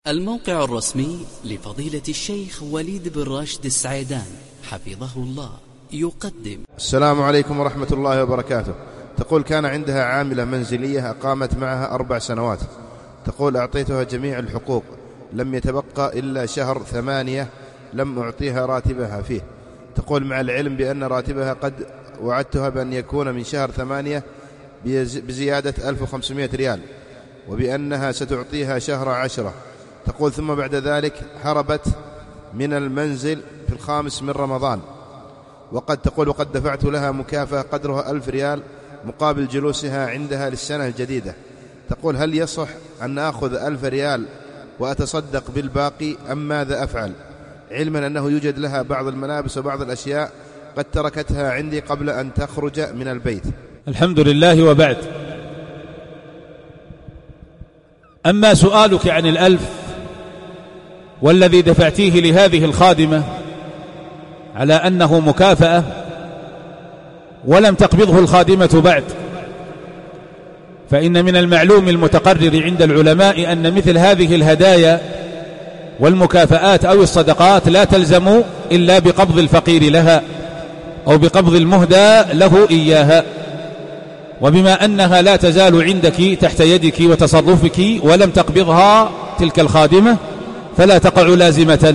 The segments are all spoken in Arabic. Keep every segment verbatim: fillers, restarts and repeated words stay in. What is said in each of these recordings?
الموقع الرسمي لفضيلة الشيخ وليد بن راشد السعيدان حفظه الله يقدم. السلام عليكم ورحمة الله وبركاته. تقول كان عندها عاملة منزلية أقامت معها أربع سنوات. تقول أعطيتها جميع الحقوق، لم يتبقى إلا شهر ثمانية لم أعطيها راتبها فيه. تقول مع العلم بأن راتبها قد وعدتها بأن يكون من شهر ثمانية بزيادة ألف وخمسمائة ريال، وبأنها ستعطيها شهر عشرة. تقول ثم بعد ذلك هربت من المنزل في الخامس من رمضان، وقد تقول وقد دفعت لها مكافأة قدرها ألف ريال مقابل جلوسها عندها للسنة الجديدة. تقول هل يصح أن أخذ ألف ريال وأتصدق بالباقي أم ماذا أفعل، علما أنه يوجد لها بعض الملابس وبعض الأشياء قد تركتها عندي قبل أن تخرج من البيت. الحمد لله. وبعد، أما سؤالك عن الألف والذي دفعتيه لهذه الخادمة على أنه مكافأة ولم تقبضه الخادمة بعد، فإن من المعلوم المتقرر عند العلماء أن مثل هذه الهدايا والمكافآت أو الصدقات لا تلزم إلا بقبض الفقير لها أو بقبض المهدى له إياها، وبما أنها لا تزال عندك تحت يدك وتصرفك ولم تقبضها تلك الخادمة فلا تقع لازمة،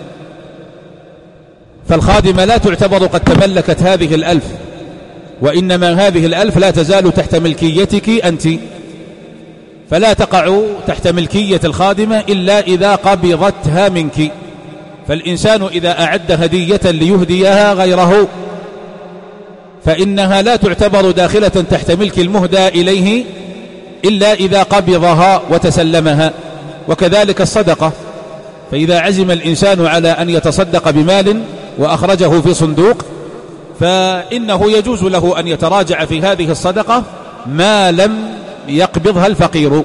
فالخادمة لا تعتبر قد تملكت هذه الألف، وإنما هذه الألف لا تزال تحت ملكيتك أنت، فلا تقع تحت ملكية الخادمة إلا إذا قبضتها منك. فالإنسان إذا أعد هدية ليهديها غيره فإنها لا تعتبر داخلة تحت ملك المهدى إليه إلا إذا قبضها وتسلمها. وكذلك الصدقة، فإذا عزم الإنسان على أن يتصدق بمال وأخرجه في صندوق فإنه يجوز له أن يتراجع في هذه الصدقة ما لم يقبضها الفقير.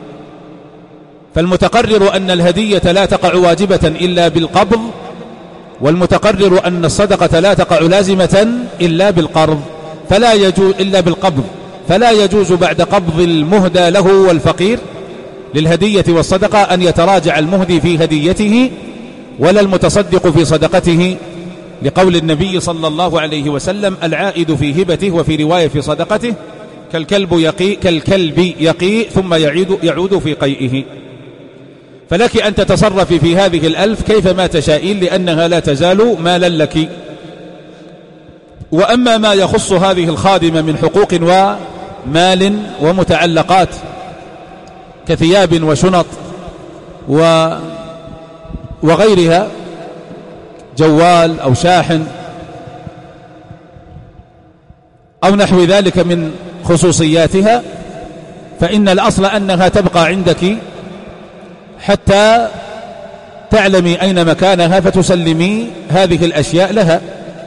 فالمتقرر أن الهدية لا تقع واجبة إلا بالقبض، والمتقرر أن الصدقة لا تقع لازمة إلا بالقرض فلا يجوز إلا بالقبض، فلا يجوز بعد قبض المهدى له والفقير للهدية والصدقة أن يتراجع المهدي في هديته ولا المتصدق في صدقته، لقول النبي صلى الله عليه وسلم العائد في هبته وفي رواية في صدقته كالكلب يقي كالكلب يقي ثم يعيد يعود في قيئه. فلك أن تتصرفي في هذه الألف كيفما تشائين لأنها لا تزال مالا لك. وأما ما يخص هذه الخادمة من حقوق ومال ومتعلقات كثياب وشنط و وغيرها، جوال أو شاحن أو نحو ذلك من خصوصياتها، فإن الأصل أنها تبقى عندك حتى تعلمي أين مكانها فتسلمي هذه الأشياء لها.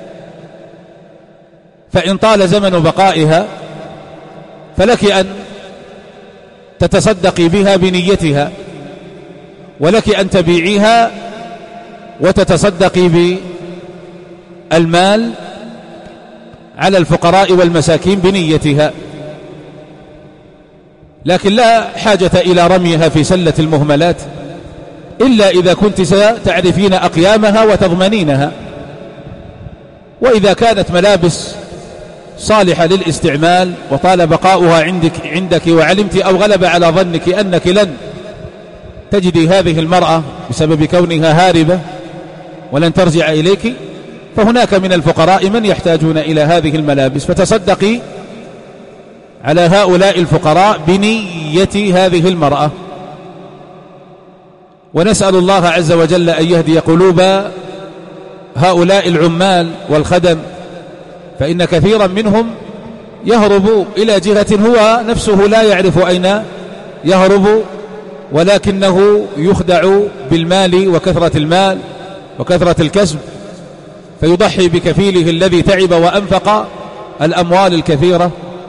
فإن طال زمن بقائها فلك أن تتصدقي بها بنيتها، ولك أن تبيعيها وتتصدقي بالمال على الفقراء والمساكين بنيتها، لكن لا حاجة إلى رميها في سلة المهملات إلا إذا كنت ستعرفين أقيامها وتضمنينها. وإذا كانت ملابس صالحة للاستعمال وطال بقاؤها عندك, عندك وعلمت أو غلب على ظنك أنك لن تجدي هذه المرأة بسبب كونها هاربة ولن ترجع إليك، فهناك من الفقراء من يحتاجون إلى هذه الملابس، فتصدقي على هؤلاء الفقراء بنية هذه المرأة. ونسأل الله عز وجل أن يهدي قلوب هؤلاء العمال والخدم، فإن كثيرا منهم يهرب إلى جهة هو نفسه لا يعرف أين يهرب، ولكنه يخدع بالمال وكثرة المال وكثرة الكسب فيضحي بكفيله الذي تعب وأنفق الأموال الكثيرة.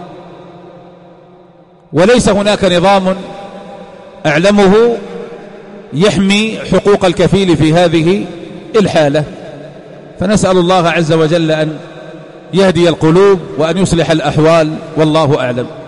وليس هناك نظام أعلمه يحمي حقوق الكفيل في هذه الحالة، فنسأل الله عز وجل أن يهدي القلوب وأن يصلح الأحوال، والله أعلم.